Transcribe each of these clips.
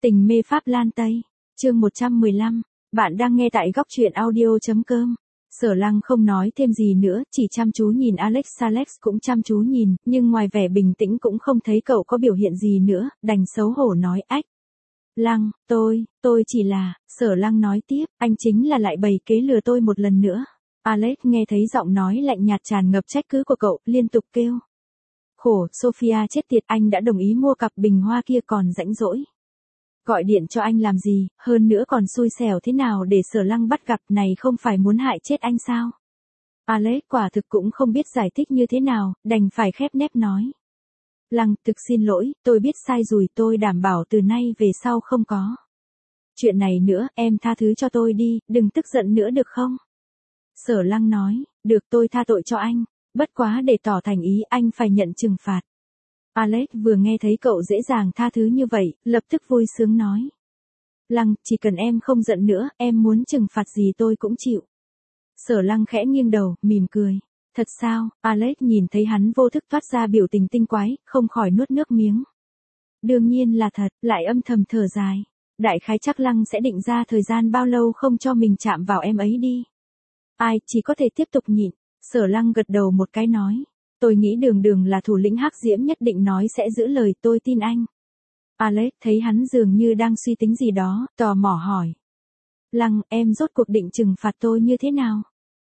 Tình mê Pháp Lan Tây, chương 115, bạn đang nghe tại góc truyện audio.com. Sở Lăng không nói thêm gì nữa, chỉ chăm chú nhìn Alex. Alex cũng chăm chú nhìn, nhưng ngoài vẻ bình tĩnh cũng không thấy cậu có biểu hiện gì nữa, đành xấu hổ nói ách. Lăng, tôi chỉ là, Sở Lăng nói tiếp, anh chính là lại bày kế lừa tôi một lần nữa. Alex nghe thấy giọng nói lạnh nhạt tràn ngập trách cứ của cậu, liên tục kêu. Khổ, Sophia chết tiệt, anh đã đồng ý mua cặp bình hoa kia còn rãnh rỗi. Gọi điện cho anh làm gì, hơn nữa còn xui xẻo thế nào để Sở Lăng bắt gặp, này không phải muốn hại chết anh sao? Alex quả thực cũng không biết giải thích như thế nào, đành phải khép nép nói. Lăng, thực xin lỗi, tôi biết sai rồi, tôi đảm bảo từ nay về sau không có chuyện này nữa, em tha thứ cho tôi đi, đừng tức giận nữa được không? Sở Lăng nói, được, tôi tha tội cho anh, bất quá để tỏ thành ý anh phải nhận trừng phạt. Alex vừa nghe thấy cậu dễ dàng tha thứ như vậy, lập tức vui sướng nói. Lăng, chỉ cần em không giận nữa, em muốn trừng phạt gì tôi cũng chịu. Sở Lăng khẽ nghiêng đầu, mỉm cười. Thật sao? Alex nhìn thấy hắn vô thức thoát ra biểu tình tinh quái, không khỏi nuốt nước miếng. Đương nhiên là thật, lại âm thầm thở dài. Đại khái chắc Lăng sẽ định ra thời gian bao lâu không cho mình chạm vào em ấy đi. Ai, chỉ có thể tiếp tục nhịn. Sở Lăng gật đầu một cái nói. Tôi nghĩ Đường là thủ lĩnh hắc diễm nhất định nói sẽ giữ lời, tôi tin anh. Alex thấy hắn dường như đang suy tính gì đó, tò mò hỏi. Lăng, em rốt cuộc định trừng phạt tôi như thế nào?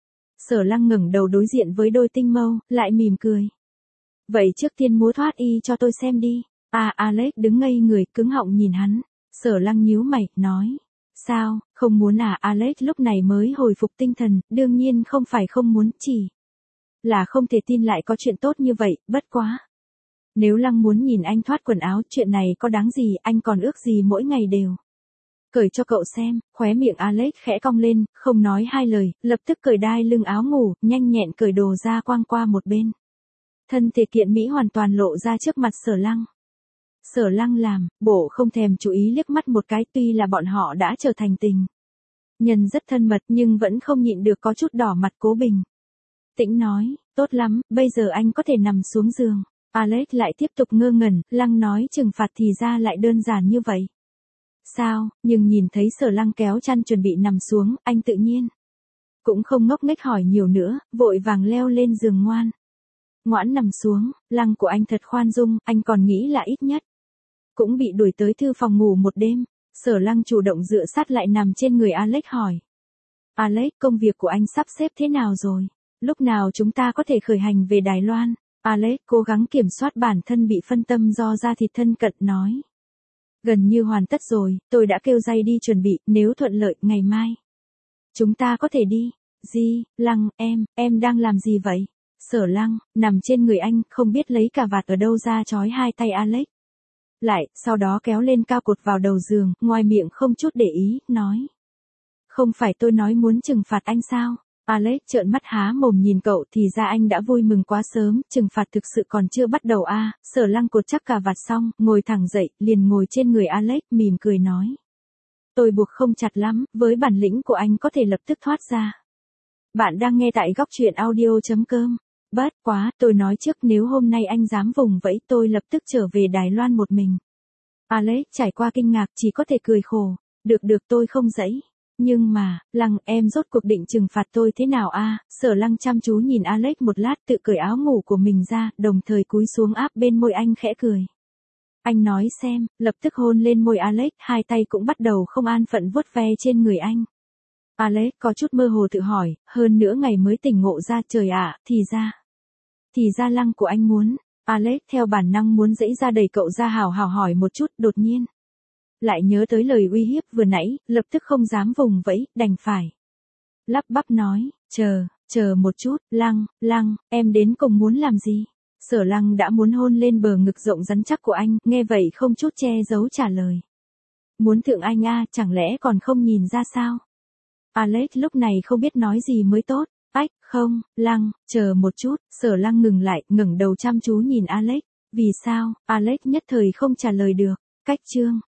Sở Lăng ngẩng đầu đối diện với đôi tinh mâu, lại mỉm cười. Vậy trước tiên múa thoát y cho tôi xem đi. Alex đứng ngây người, cứng họng nhìn hắn. Sở Lăng nhíu mày, nói. Sao, không muốn Alex lúc này mới hồi phục tinh thần, đương nhiên không phải không muốn, chỉ là không thể tin lại có chuyện tốt như vậy, bất quá. Nếu Lăng muốn nhìn anh thoát quần áo, chuyện này có đáng gì, anh còn ước gì mỗi ngày đều cởi cho cậu xem. Khóe miệng Alex khẽ cong lên, không nói hai lời, lập tức cởi đai lưng áo ngủ, nhanh nhẹn cởi đồ ra quang qua một bên. Thân thể kiện mỹ hoàn toàn lộ ra trước mặt Sở Lăng. Sở Lăng làm, bộ không thèm chú ý liếc mắt một cái, tuy là bọn họ đã trở thành tình nhân rất thân mật nhưng vẫn không nhịn được có chút đỏ mặt, cố bình tĩnh nói, tốt lắm, bây giờ anh có thể nằm xuống giường. Alex lại tiếp tục ngơ ngẩn, Lăng nói trừng phạt thì ra lại đơn giản như vậy. Sao, nhưng nhìn thấy Sở Lăng kéo chăn chuẩn bị nằm xuống, anh tự nhiên cũng không ngốc nghếch hỏi nhiều nữa, vội vàng leo lên giường ngoãn nằm xuống. Lăng của anh thật khoan dung, anh còn nghĩ là ít nhất cũng bị đuổi tới thư phòng ngủ một đêm. Sở Lăng chủ động dựa sát lại nằm trên người Alex hỏi. Alex, công việc của anh sắp xếp thế nào rồi? Lúc nào chúng ta có thể khởi hành về Đài Loan? Alex cố gắng kiểm soát bản thân bị phân tâm do da thịt thân cận nói. Gần như hoàn tất rồi, tôi đã kêu Jay đi chuẩn bị, nếu thuận lợi, ngày mai chúng ta có thể đi. Gì, Lăng, em đang làm gì vậy? Sở Lăng, nằm trên người anh, không biết lấy cà vạt ở đâu ra trói hai tay Alex lại, sau đó kéo lên cao cột vào đầu giường, ngoài miệng không chút để ý, nói. Không phải tôi nói muốn trừng phạt anh sao? Alex trợn mắt há mồm nhìn cậu, thì ra anh đã vui mừng quá sớm, trừng phạt thực sự còn chưa bắt đầu Sở Lăng cột chắc cà vạt xong, ngồi thẳng dậy, liền ngồi trên người Alex, mỉm cười nói. Tôi buộc không chặt lắm, với bản lĩnh của anh có thể lập tức thoát ra. Bạn đang nghe tại góc truyện audio.com. Bất quá, tôi nói trước, nếu hôm nay anh dám vùng vẫy, tôi lập tức trở về Đài Loan một mình. Alex trải qua kinh ngạc, chỉ có thể cười khổ. Được, tôi không dãy. Nhưng mà, Lăng, em rốt cuộc định trừng phạt tôi thế nào Sở Lăng chăm chú nhìn Alex một lát, tự cởi áo ngủ của mình ra, đồng thời cúi xuống áp bên môi anh, khẽ cười. Anh nói xem, lập tức hôn lên môi Alex, hai tay cũng bắt đầu không an phận vuốt ve trên người anh. Alex có chút mơ hồ tự hỏi, hơn nữa ngày mới tỉnh ngộ ra, trời ạ, thì ra Lăng của anh muốn. Alex theo bản năng muốn giãy ra đẩy cậu ra hào hỏi một chút, đột nhiên lại nhớ tới lời uy hiếp vừa nãy, lập tức không dám vùng vẫy, đành phải lắp bắp nói, chờ một chút, Lăng, em đến cùng muốn làm gì? Sở Lăng đã muốn hôn lên bờ ngực rộng rắn chắc của anh, nghe vậy không chút che giấu trả lời. Muốn thượng anh chẳng lẽ còn không nhìn ra sao? Alex lúc này không biết nói gì mới tốt. Không, Lăng, chờ một chút. Sở Lăng ngừng lại, ngẩng đầu chăm chú nhìn Alex. Vì sao? Alex nhất thời không trả lời được. Cách chương